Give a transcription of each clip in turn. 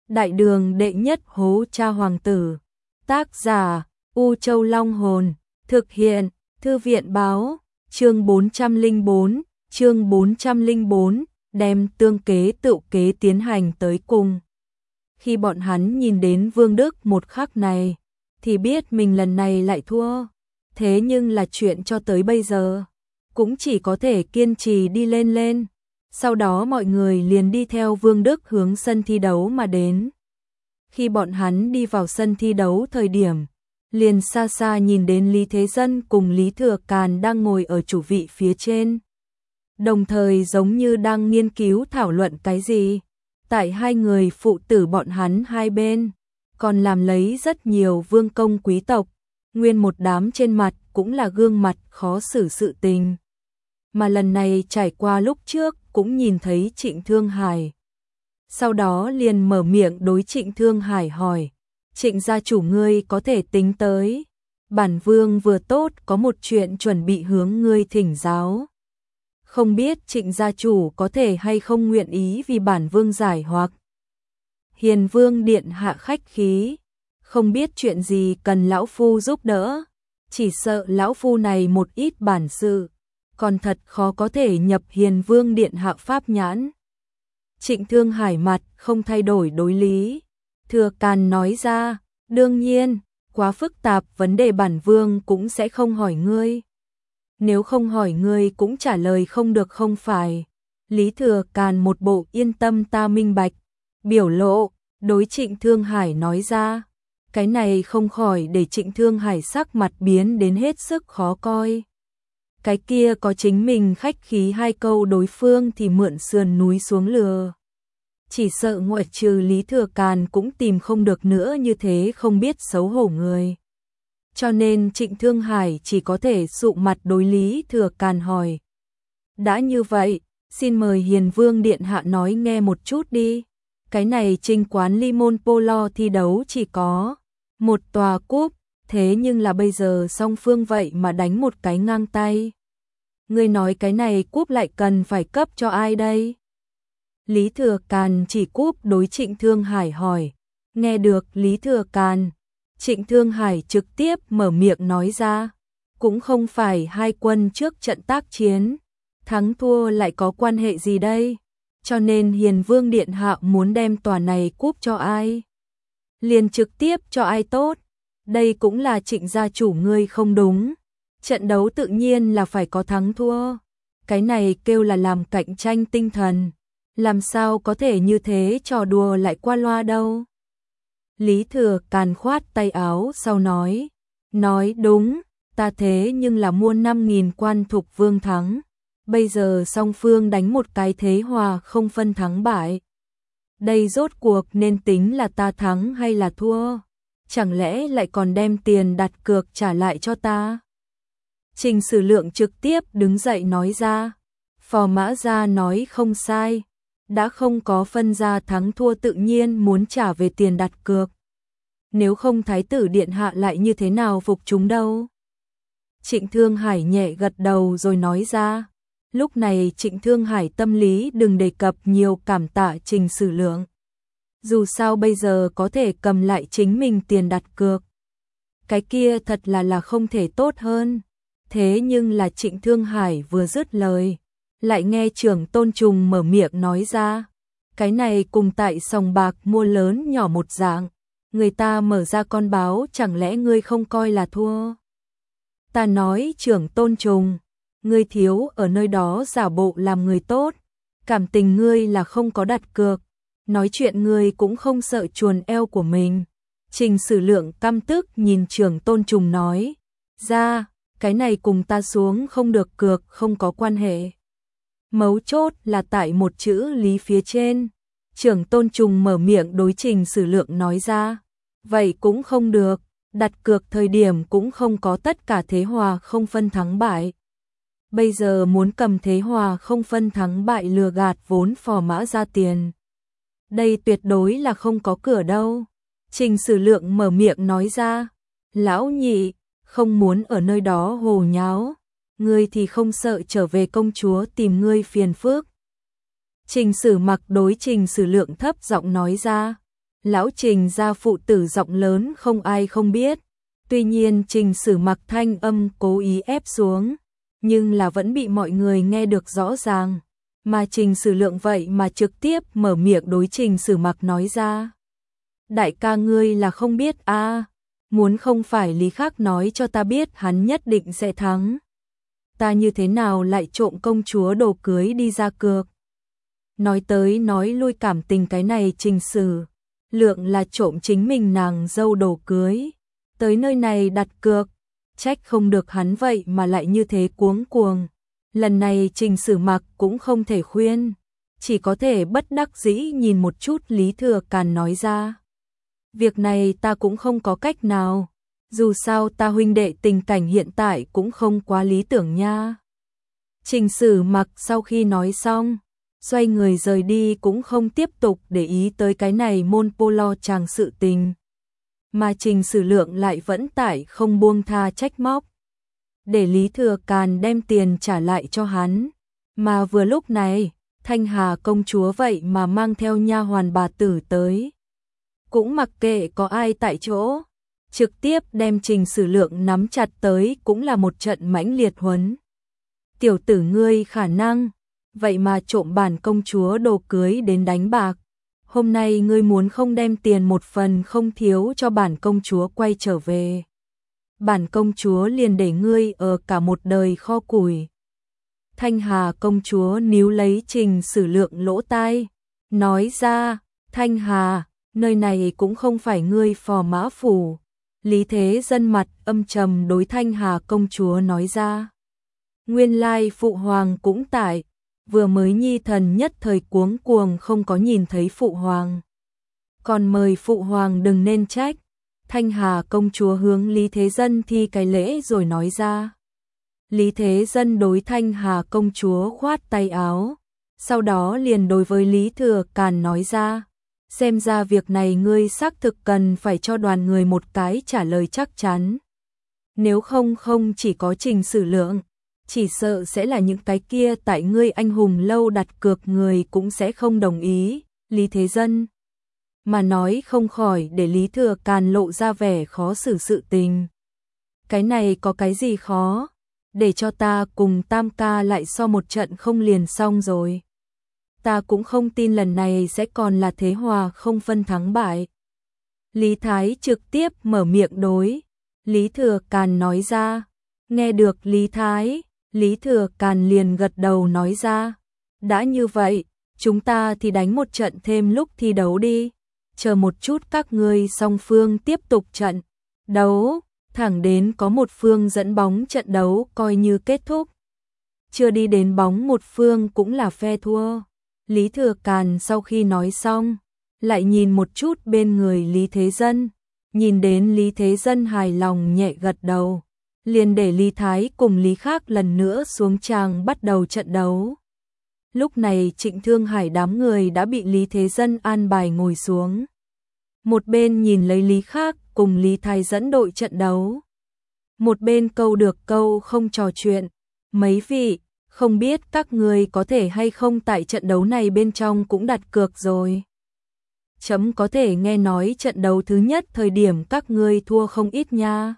Đại đường đệ nhất hố cha hoàng tử. Tác giả U Châu Long Hồn. Thực hiện Thư viện Báo. Chương 404, đem tương kế tựu kế tiến hành tới cùng. Khi bọn hắn nhìn đến Vương Đức một khắc này, thì biết mình lần này lại thua. Thế nhưng là chuyện cho tới bây giờ, cũng chỉ có thể kiên trì đi lên. Sau đó mọi người liền đi theo Vương Đức hướng sân thi đấu mà đến. Khi bọn hắn đi vào sân thi đấu thời điểm, liền xa xa nhìn đến Lý Thế Dân cùng Lý Thừa Càn đang ngồi ở chủ vị phía trên. Đồng thời giống như đang nghiên cứu thảo luận cái gì. Tại hai người phụ tử bọn hắn hai bên, còn làm lấy rất nhiều vương công quý tộc, nguyên một đám trên mặt cũng là gương mặt khó xử sự tình. Mà lần này trải qua lúc trước cũng nhìn thấy Trịnh Thương Hải. Sau đó liền mở miệng đối Trịnh Thương Hải hỏi, Trịnh gia chủ ngươi có thể tính tới, bản vương vừa tốt có một chuyện chuẩn bị hướng ngươi thỉnh giáo. Không biết Trịnh gia chủ có thể hay không nguyện ý vì bản vương giải hoặc. Hiền vương điện hạ khách khí, không biết chuyện gì cần lão phu giúp đỡ, chỉ sợ lão phu này một ít bản sự, còn thật khó có thể nhập Hiền vương điện hạ pháp nhãn. Trịnh Thương Hải mặt không thay đổi đối Lý Thừa Càn nói ra, đương nhiên, quá phức tạp vấn đề bản vương cũng sẽ không hỏi ngươi. Nếu không hỏi ngươi cũng trả lời không được không phải. Lý Thừa Càn một bộ yên tâm ta minh bạch, biểu lộ, đối Trịnh Thương Hải nói ra. Cái này không khỏi để Trịnh Thương Hải sắc mặt biến đến hết sức khó coi. Cái kia có chính mình khách khí hai câu đối phương thì mượn sườn núi xuống lừa. Chỉ sợ ngoại trừ Lý Thừa Càn cũng tìm không được nữa như thế không biết xấu hổ người. Cho nên Trịnh Thương Hải chỉ có thể sụ mặt đối Lý Thừa Càn hỏi. Đã như vậy, xin mời Hiền Vương Điện Hạ nói nghe một chút đi. Cái này Trinh quán Limon Polo thi đấu chỉ có một tòa cúp, thế nhưng là bây giờ song phương vậy mà đánh một cái ngang tay. Ngươi nói cái này cúp lại cần phải cấp cho ai đây? Lý Thừa Càn chỉ cúp đối Trịnh Thương Hải hỏi. Nghe được Lý Thừa Càn, Trịnh Thương Hải trực tiếp mở miệng nói ra, cũng không phải hai quân trước trận tác chiến, thắng thua lại có quan hệ gì đây, cho nên Hiền Vương Điện Hạ muốn đem tòa này cúp cho ai, liền trực tiếp cho ai tốt, đây cũng là Trịnh gia chủ ngươi không đúng, trận đấu tự nhiên là phải có thắng thua, cái này kêu là làm cạnh tranh tinh thần, làm sao có thể như thế trò đùa lại qua loa đâu. Lý Thừa Càn khoát tay áo sau nói đúng, ta thế nhưng là mua 5.000 quan thục vương thắng, bây giờ song phương đánh một cái thế hòa không phân thắng bại. Đây rốt cuộc nên tính là ta thắng hay là thua, chẳng lẽ lại còn đem tiền đặt cược trả lại cho ta? Trình Sử Lượng trực tiếp đứng dậy nói ra, Phò Mã Gia nói không sai. Đã không có phân ra thắng thua tự nhiên muốn trả về tiền đặt cược. Nếu không Thái tử Điện Hạ lại như thế nào phục chúng đâu? Trịnh Thương Hải nhẹ gật đầu rồi nói ra. Lúc này Trịnh Thương Hải tâm lý đừng đề cập nhiều cảm tạ Trình Sử Lượng. Dù sao bây giờ có thể cầm lại chính mình tiền đặt cược. Cái kia thật là không thể tốt hơn. Thế nhưng là Trịnh Thương Hải vừa dứt lời, lại nghe trưởng Tôn Trùng mở miệng nói ra, cái này cùng tại sòng bạc mua lớn nhỏ một dạng, người ta mở ra con báo chẳng lẽ ngươi không coi là thua? Ta nói trưởng Tôn Trùng, ngươi thiếu ở nơi đó giả bộ làm người tốt, cảm tình ngươi là không có đặt cược, nói chuyện ngươi cũng không sợ chuồn eo của mình. Trình Sử Lượng căm tức nhìn trưởng Tôn Trùng nói, ra, cái này cùng ta xuống không được cược không có quan hệ. Mấu chốt là tại một chữ lý phía trên. Trưởng Tôn Trùng mở miệng đối Trình Sử Lượng nói ra. Vậy cũng không được, đặt cược thời điểm cũng không có tất cả thế hòa không phân thắng bại. Bây giờ muốn cầm thế hòa không phân thắng bại lừa gạt vốn Phò Mã Gia tiền. Đây tuyệt đối là không có cửa đâu. Trình Sử Lượng mở miệng nói ra. Lão nhị, không muốn ở nơi đó hồ nháo. Ngươi thì không sợ trở về công chúa tìm ngươi phiền phức. Trình Sử Mặc đối Trình Sử Lượng thấp giọng nói ra, Lão Trình gia phụ tử giọng lớn không ai không biết. Tuy nhiên Trình Sử Mặc thanh âm cố ý ép xuống, nhưng là vẫn bị mọi người nghe được rõ ràng. Mà Trình Sử Lượng vậy mà trực tiếp mở miệng đối Trình Sử Mặc nói ra. Đại ca ngươi là không biết a, muốn không phải Lý Khắc nói cho ta biết hắn nhất định sẽ thắng. Ta như thế nào lại trộm công chúa đồ cưới đi ra cược. Nói tới nói lui cảm tình cái này Trình Sử Lượng là trộm chính mình nàng dâu đồ cưới. Tới nơi này đặt cược, trách không được hắn vậy mà lại như thế cuống cuồng. Lần này Trình Sử Mặc cũng không thể khuyên, chỉ có thể bất đắc dĩ nhìn một chút Lý Thừa Càn nói ra. Việc này ta cũng không có cách nào, dù sao ta huynh đệ tình cảnh hiện tại cũng không quá lý tưởng nha. Trình Sử Mặc sau khi nói xong, xoay người rời đi cũng không tiếp tục để ý tới cái này môn polo chàng sự tình. Mà Trình Sử Lượng lại vẫn tại không buông tha trách móc, để Lý Thừa Càn đem tiền trả lại cho hắn. Mà vừa lúc này, Thanh Hà công chúa vậy mà mang theo nha hoàn bà tử tới. Cũng mặc kệ có ai tại chỗ, trực tiếp đem Trình Sử Lượng nắm chặt tới cũng là một trận mãnh liệt huấn. Tiểu tử ngươi khả năng, vậy mà trộm bản công chúa đồ cưới đến đánh bạc. Hôm nay ngươi muốn không đem tiền một phần không thiếu cho bản công chúa quay trở về. Bản công chúa liền để ngươi ở cả một đời kho củi. Thanh Hà công chúa níu lấy Trình Sử Lượng lỗ tai, nói ra, Thanh Hà, nơi này cũng không phải ngươi phò mã phủ. Lý Thế Dân mặt âm trầm đối Thanh Hà công chúa nói ra. Nguyên lai phụ hoàng cũng tại, vừa mới nhi thần nhất thời cuống cuồng không có nhìn thấy phụ hoàng. Còn mời phụ hoàng đừng nên trách. Thanh Hà công chúa hướng Lý Thế Dân thi cái lễ rồi nói ra. Lý Thế Dân đối Thanh Hà công chúa khoát tay áo, sau đó liền đối với Lý Thừa Càn nói ra. Xem ra việc này ngươi xác thực cần phải cho đoàn người một cái trả lời chắc chắn. Nếu không chỉ có Trình Sử Lượng, chỉ sợ sẽ là những cái kia tại ngươi anh hùng lâu đặt cược người cũng sẽ không đồng ý. Lý Thế Dân mà nói không khỏi để Lý Thừa Càn lộ ra vẻ khó xử sự tình. Cái này có cái gì khó, để cho ta cùng Tam ca lại so một trận không liền xong rồi. Ta cũng không tin lần này sẽ còn là thế hòa không phân thắng bại. Lý Thái trực tiếp mở miệng đối Lý Thừa Càn nói ra. Nghe được Lý Thái, Lý Thừa Càn liền gật đầu nói ra. Đã như vậy, chúng ta thì đánh một trận thêm lúc thi đấu đi. Chờ một chút các ngươi song phương tiếp tục trận đấu, thẳng đến có một phương dẫn bóng trận đấu coi như kết thúc. Chưa đi đến bóng một phương cũng là phe thua. Lý Thừa Càn sau khi nói xong, lại nhìn một chút bên người Lý Thế Dân, nhìn đến Lý Thế Dân hài lòng nhẹ gật đầu, liền để Lý Thái cùng Lý Khắc lần nữa xuống tràng bắt đầu trận đấu. Lúc này Trịnh Thương Hải đám người đã bị Lý Thế Dân an bài ngồi xuống. Một bên nhìn lấy Lý Khắc cùng Lý Thái dẫn đội trận đấu. Một bên câu được câu không trò chuyện. Mấy vị, không biết các người có thể hay không tại trận đấu này bên trong cũng đặt cược rồi. Chấm có thể nghe nói trận đấu thứ nhất thời điểm các ngươi thua không ít nha.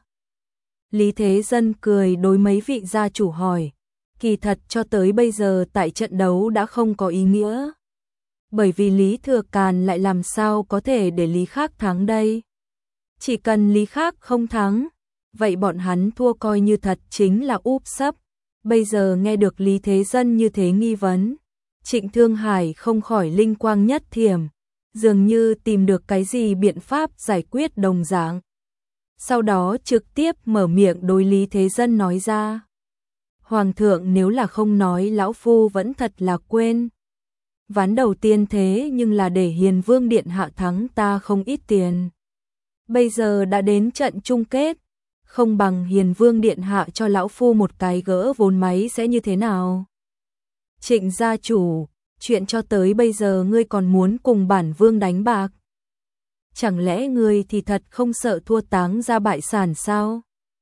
Lý Thế Dân cười đối mấy vị gia chủ hỏi. Kỳ thật cho tới bây giờ tại trận đấu đã không có ý nghĩa. Bởi vì Lý Thừa Càn lại làm sao có thể để Lý Khắc thắng đây. Chỉ cần Lý Khắc không thắng, vậy bọn hắn thua coi như thật chính là úp sấp. Bây giờ nghe được Lý Thế Dân như thế nghi vấn, Trịnh Thương Hải không khỏi linh quang nhất thiểm, dường như tìm được cái gì biện pháp giải quyết đồng dạng. Sau đó trực tiếp mở miệng đối Lý Thế Dân nói ra. Hoàng thượng nếu là không nói lão phu vẫn thật là quên. Ván đầu tiên thế nhưng là để Hiền Vương Điện Hạ thắng ta không ít tiền. Bây giờ đã đến trận chung kết, không bằng Hiền Vương Điện Hạ cho lão phu một cái gỡ vốn máy sẽ như thế nào? Trịnh gia chủ, chuyện cho tới bây giờ ngươi còn muốn cùng bản vương đánh bạc? Chẳng lẽ ngươi thì thật không sợ thua táng ra bại sản sao?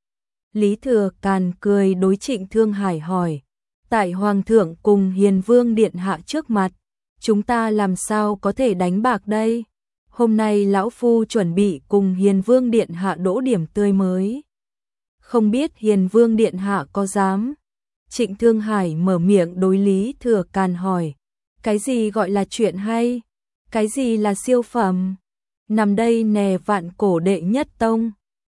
Lý Thừa Càn cười đối Trịnh Thương Hải hỏi. Tại Hoàng thượng cùng Hiền Vương Điện Hạ trước mặt, chúng ta làm sao có thể đánh bạc đây? Hôm nay lão phu chuẩn bị cùng Hiền Vương điện hạ đỗ điểm tươi mới. Không biết Hiền Vương điện hạ có dám? Trịnh Thương Hải mở miệng đối Lý Thừa Càn hỏi, cái gì gọi là chuyện hay? Cái gì là siêu phẩm? Nằm đây nè vạn cổ đệ nhất tông.